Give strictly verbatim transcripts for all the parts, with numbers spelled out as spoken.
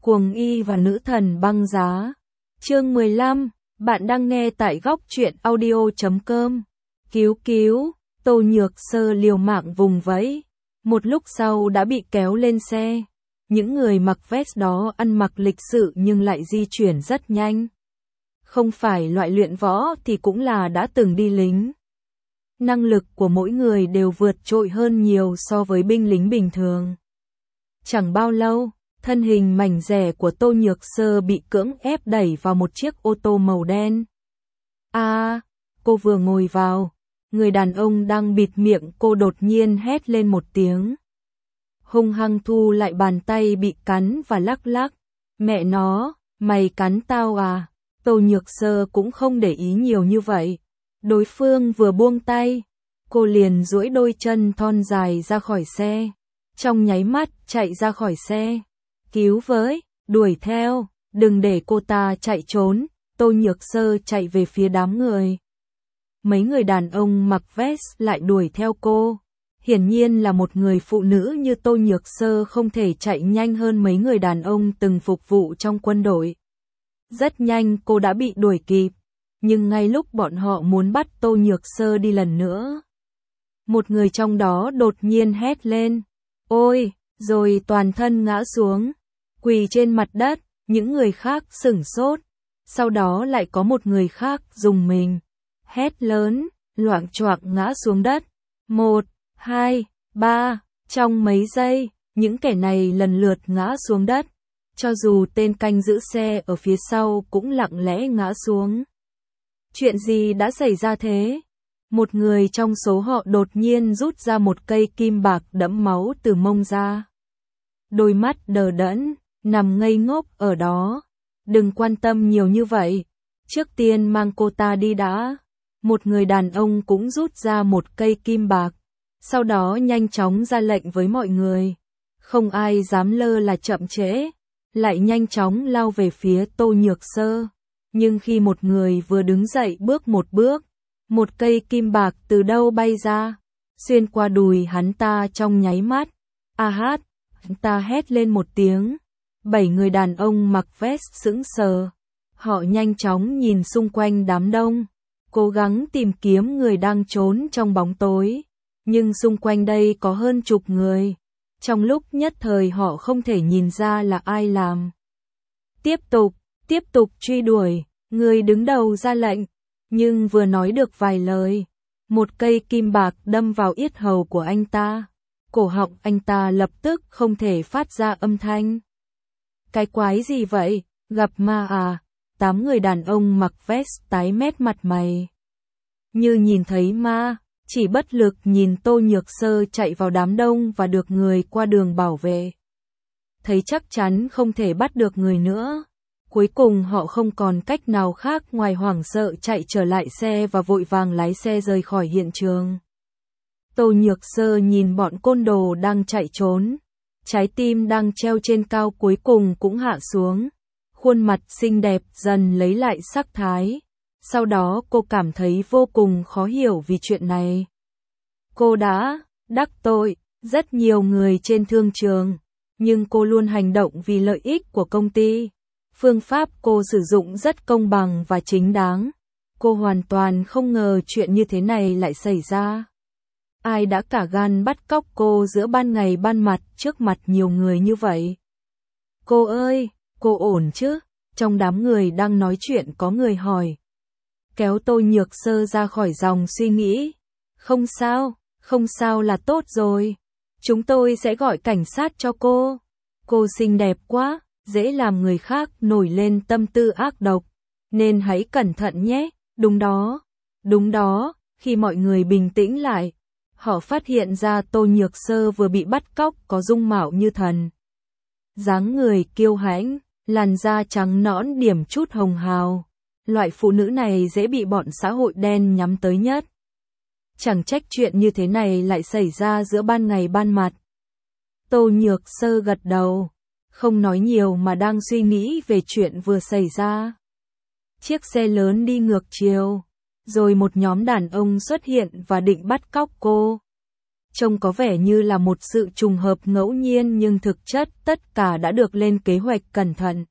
Cuồng y và nữ thần băng giá. Chương mười lăm, bạn đang nghe tại góc truyện audio chấm com. Cứu cứu, Tô Nhược Sơ liều mạng vùng vẫy. Một lúc sau đã bị kéo lên xe. Những người mặc vest đó ăn mặc lịch sự nhưng lại di chuyển rất nhanh. Không phải loại luyện võ thì cũng là đã từng đi lính. Năng lực của mỗi người đều vượt trội hơn nhiều so với binh lính bình thường. Chẳng bao lâu, thân hình mảnh dẻ của Tô Nhược Sơ bị cưỡng ép đẩy vào một chiếc ô tô màu đen. À, cô vừa ngồi vào, người đàn ông đang bịt miệng cô đột nhiên hét lên một tiếng. Hung hăng thu lại bàn tay bị cắn và lắc lắc. Mẹ nó, mày cắn tao à? Tô Nhược Sơ cũng không để ý nhiều như vậy. Đối phương vừa buông tay, cô liền duỗi đôi chân thon dài ra khỏi xe. Trong nháy mắt chạy ra khỏi xe. Cứu với, đuổi theo, đừng để cô ta chạy trốn. Tô Nhược Sơ chạy về phía đám người. Mấy người đàn ông mặc vest lại đuổi theo cô. Hiển nhiên là một người phụ nữ như Tô Nhược Sơ không thể chạy nhanh hơn mấy người đàn ông từng phục vụ trong quân đội. Rất nhanh cô đã bị đuổi kịp, nhưng ngay lúc bọn họ muốn bắt Tô Nhược Sơ đi lần nữa, một người trong đó đột nhiên hét lên, ôi, rồi toàn thân ngã xuống, quỳ trên mặt đất, những người khác sửng sốt, sau đó lại có một người khác dùng mình, hét lớn, loạng choạng ngã xuống đất, một, hai, ba, trong mấy giây, những kẻ này lần lượt ngã xuống đất. Cho dù tên canh giữ xe ở phía sau cũng lặng lẽ ngã xuống. Chuyện gì đã xảy ra thế? Một người trong số họ đột nhiên rút ra một cây kim bạc đẫm máu từ mông ra. Đôi mắt đờ đẫn, nằm ngây ngốc ở đó. Đừng quan tâm nhiều như vậy. Trước tiên mang cô ta đi đã. Một người đàn ông cũng rút ra một cây kim bạc. Sau đó nhanh chóng ra lệnh với mọi người. Không ai dám lơ là chậm trễ. Lại nhanh chóng lao về phía Tô Nhược Sơ. Nhưng khi một người vừa đứng dậy bước một bước, một cây kim bạc từ đâu bay ra, xuyên qua đùi hắn ta trong nháy mắt. A hát, hắn ta hét lên một tiếng. Bảy người đàn ông mặc vest sững sờ. Họ nhanh chóng nhìn xung quanh đám đông, cố gắng tìm kiếm người đang trốn trong bóng tối. Nhưng xung quanh đây có hơn chục người. Trong lúc nhất thời họ không thể nhìn ra là ai làm. Tiếp tục, tiếp tục truy đuổi, người đứng đầu ra lệnh. Nhưng vừa nói được vài lời, một cây kim bạc đâm vào yết hầu của anh ta. Cổ họng anh ta lập tức không thể phát ra âm thanh. Cái quái gì vậy, gặp ma à? Tám người đàn ông mặc vest tái mét mặt mày. Như nhìn thấy ma. Chỉ bất lực nhìn Tô Nhược Sơ chạy vào đám đông và được người qua đường bảo vệ. Thấy chắc chắn không thể bắt được người nữa. Cuối cùng họ không còn cách nào khác ngoài hoảng sợ chạy trở lại xe và vội vàng lái xe rời khỏi hiện trường. Tô Nhược Sơ nhìn bọn côn đồ đang chạy trốn. Trái tim đang treo trên cao cuối cùng cũng hạ xuống. Khuôn mặt xinh đẹp dần lấy lại sắc thái. Sau đó cô cảm thấy vô cùng khó hiểu vì chuyện này. Cô đã đắc tội rất nhiều người trên thương trường, nhưng cô luôn hành động vì lợi ích của công ty. Phương pháp cô sử dụng rất công bằng và chính đáng. Cô hoàn toàn không ngờ chuyện như thế này lại xảy ra. Ai đã cả gan bắt cóc cô giữa ban ngày ban mặt trước mặt nhiều người như vậy? Cô ơi, cô ổn chứ? Trong đám người đang nói chuyện có người hỏi. Kéo Tô Nhược Sơ ra khỏi dòng suy nghĩ. Không sao, không sao là tốt rồi. Chúng tôi sẽ gọi cảnh sát cho cô. Cô xinh đẹp quá, dễ làm người khác nổi lên tâm tư ác độc. Nên hãy cẩn thận nhé, đúng đó. Đúng đó, khi mọi người bình tĩnh lại, họ phát hiện ra Tô Nhược Sơ vừa bị bắt cóc có dung mạo như thần. Dáng người kiêu hãnh, làn da trắng nõn điểm chút hồng hào. Loại phụ nữ này dễ bị bọn xã hội đen nhắm tới nhất. Chẳng trách chuyện như thế này lại xảy ra giữa ban ngày ban mặt. Tô Nhược Sơ gật đầu, không nói nhiều mà đang suy nghĩ về chuyện vừa xảy ra. Chiếc xe lớn đi ngược chiều, rồi một nhóm đàn ông xuất hiện và định bắt cóc cô. Trông có vẻ như là một sự trùng hợp ngẫu nhiên nhưng thực chất tất cả đã được lên kế hoạch cẩn thận.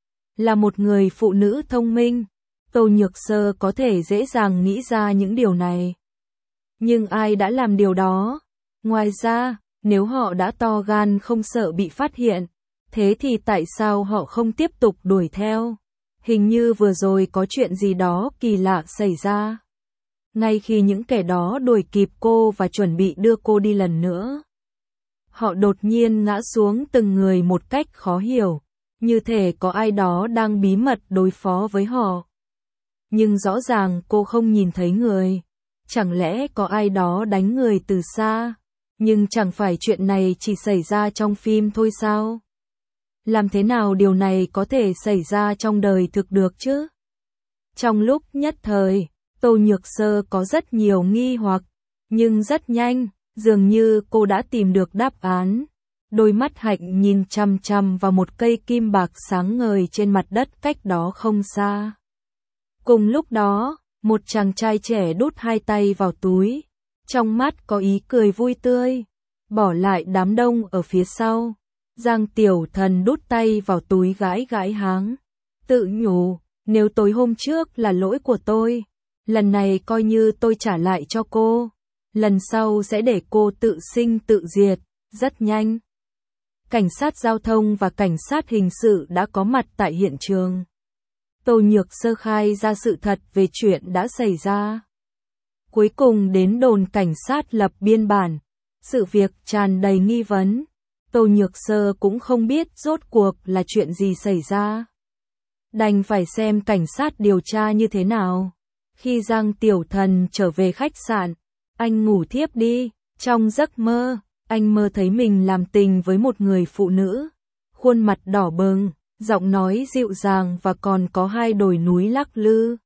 Là một người phụ nữ thông minh, Tô Nhược Sơ có thể dễ dàng nghĩ ra những điều này. Nhưng ai đã làm điều đó? Ngoài ra, nếu họ đã to gan không sợ bị phát hiện, thế thì tại sao họ không tiếp tục đuổi theo? Hình như vừa rồi có chuyện gì đó kỳ lạ xảy ra. Ngay khi những kẻ đó đuổi kịp cô và chuẩn bị đưa cô đi lần nữa, họ đột nhiên ngã xuống từng người một cách khó hiểu, như thể có ai đó đang bí mật đối phó với họ. Nhưng rõ ràng cô không nhìn thấy người. Chẳng lẽ có ai đó đánh người từ xa? Nhưng chẳng phải chuyện này chỉ xảy ra trong phim thôi sao? Làm thế nào điều này có thể xảy ra trong đời thực được chứ? Trong lúc nhất thời, Tô Nhược Sơ có rất nhiều nghi hoặc, nhưng rất nhanh, dường như cô đã tìm được đáp án. Đôi mắt hạnh nhìn chằm chằm vào một cây kim bạc sáng ngời trên mặt đất cách đó không xa. Cùng lúc đó, một chàng trai trẻ đút hai tay vào túi, trong mắt có ý cười vui tươi, bỏ lại đám đông ở phía sau. Giang Tiểu Thần đút tay vào túi gãi gãi háng, tự nhủ, nếu tối hôm trước là lỗi của tôi, lần này coi như tôi trả lại cho cô, lần sau sẽ để cô tự sinh tự diệt. Rất nhanh, cảnh sát giao thông và cảnh sát hình sự đã có mặt tại hiện trường. Tô Nhược Sơ khai ra sự thật về chuyện đã xảy ra. Cuối cùng đến đồn cảnh sát lập biên bản. Sự việc tràn đầy nghi vấn. Tô Nhược Sơ cũng không biết rốt cuộc là chuyện gì xảy ra. Đành phải xem cảnh sát điều tra như thế nào. Khi Giang Tiểu Thần trở về khách sạn, anh ngủ thiếp đi. Trong giấc mơ, anh mơ thấy mình làm tình với một người phụ nữ. Khuôn mặt đỏ bừng, giọng nói dịu dàng và còn có hai đồi núi lắc lư.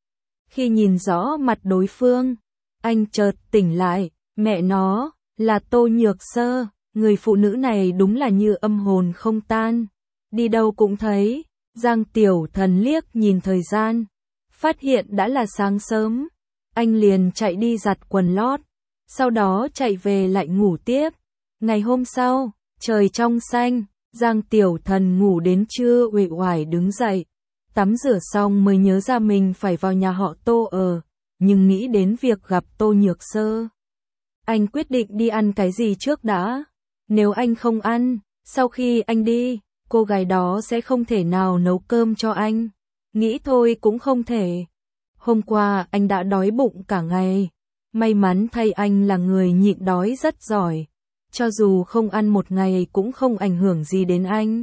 Khi nhìn rõ mặt đối phương, anh chợt tỉnh lại, mẹ nó, là Tô Nhược Sơ, người phụ nữ này đúng là như âm hồn không tan. Đi đâu cũng thấy. Giang Tiểu Thần liếc nhìn thời gian, phát hiện đã là sáng sớm. Anh liền chạy đi giặt quần lót, sau đó chạy về lại ngủ tiếp. Ngày hôm sau, trời trong xanh, Giang Tiểu Thần ngủ đến trưa uể oải đứng dậy, tắm rửa xong mới nhớ ra mình phải vào nhà họ Tô ở, nhưng nghĩ đến việc gặp Tô Nhược Sơ. Anh quyết định đi ăn cái gì trước đã. Nếu anh không ăn, sau khi anh đi, cô gái đó sẽ không thể nào nấu cơm cho anh. Nghĩ thôi cũng không thể. Hôm qua anh đã đói bụng cả ngày. May mắn thay anh là người nhịn đói rất giỏi. Cho dù không ăn một ngày cũng không ảnh hưởng gì đến anh.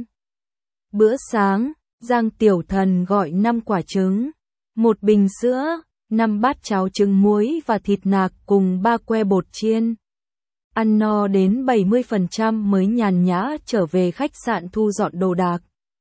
Bữa sáng, Giang Tiểu Thần gọi năm quả trứng, một bình sữa, năm bát cháo trứng muối và thịt nạc cùng ba que bột chiên. Ăn no đến bảy mươi phần trăm mới nhàn nhã trở về khách sạn thu dọn đồ đạc.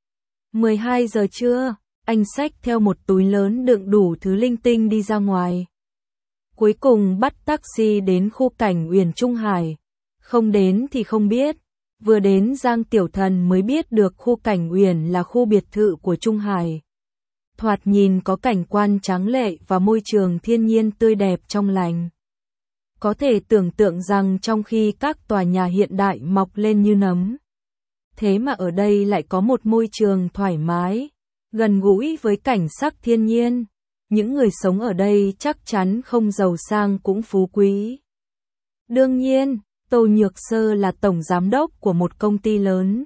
mười hai giờ trưa, anh xách theo một túi lớn đựng đủ thứ linh tinh đi ra ngoài. Cuối cùng bắt taxi đến khu cảnh Uyển Trung Hải. Không đến thì không biết. Vừa đến Giang Tiểu Thần mới biết được khu cảnh Uyển là khu biệt thự của Trung Hải. Thoạt nhìn có cảnh quan tráng lệ và môi trường thiên nhiên tươi đẹp trong lành. Có thể tưởng tượng rằng trong khi các tòa nhà hiện đại mọc lên như nấm, thế mà ở đây lại có một môi trường thoải mái, gần gũi với cảnh sắc thiên nhiên. Những người sống ở đây chắc chắn không giàu sang cũng phú quý. Đương nhiên, Tô Nhược Sơ là tổng giám đốc của một công ty lớn.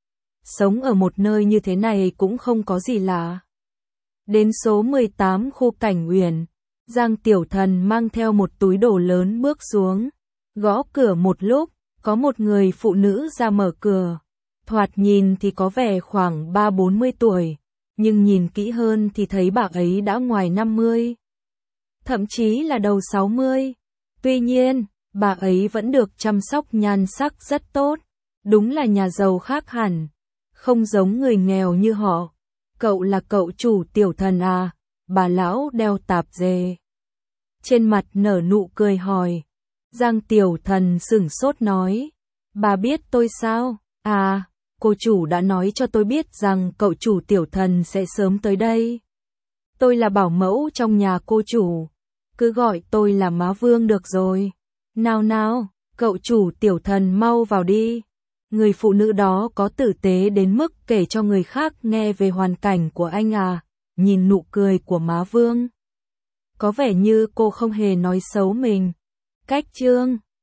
Sống ở một nơi như thế này cũng không có gì lạ. Đến số mười tám khu cảnh Uyển, Giang Tiểu Thần mang theo một túi đồ lớn bước xuống. Gõ cửa một lúc, có một người phụ nữ ra mở cửa. Thoạt nhìn thì có vẻ khoảng ba bốn mươi tuổi, nhưng nhìn kỹ hơn thì thấy bà ấy đã ngoài năm mươi. Thậm chí là đầu sáu mươi. Tuy nhiên, bà ấy vẫn được chăm sóc nhan sắc rất tốt. Đúng là nhà giàu khác hẳn, không giống người nghèo như họ. Cậu là cậu chủ Tiểu Thần à? Bà lão đeo tạp dề, trên mặt nở nụ cười hỏi. Giang Tiểu Thần sửng sốt nói, bà biết tôi sao? À, cô chủ đã nói cho tôi biết rằng cậu chủ Tiểu Thần sẽ sớm tới đây. Tôi là bảo mẫu trong nhà cô chủ, cứ gọi tôi là má Vương được rồi. Nào nào, Cậu chủ Tiểu Thần mau vào đi. Người phụ nữ đó có tử tế đến mức kể cho người khác nghe về hoàn cảnh của anh à, nhìn nụ cười của má Vương. Có vẻ như cô không hề nói xấu mình. Cách chương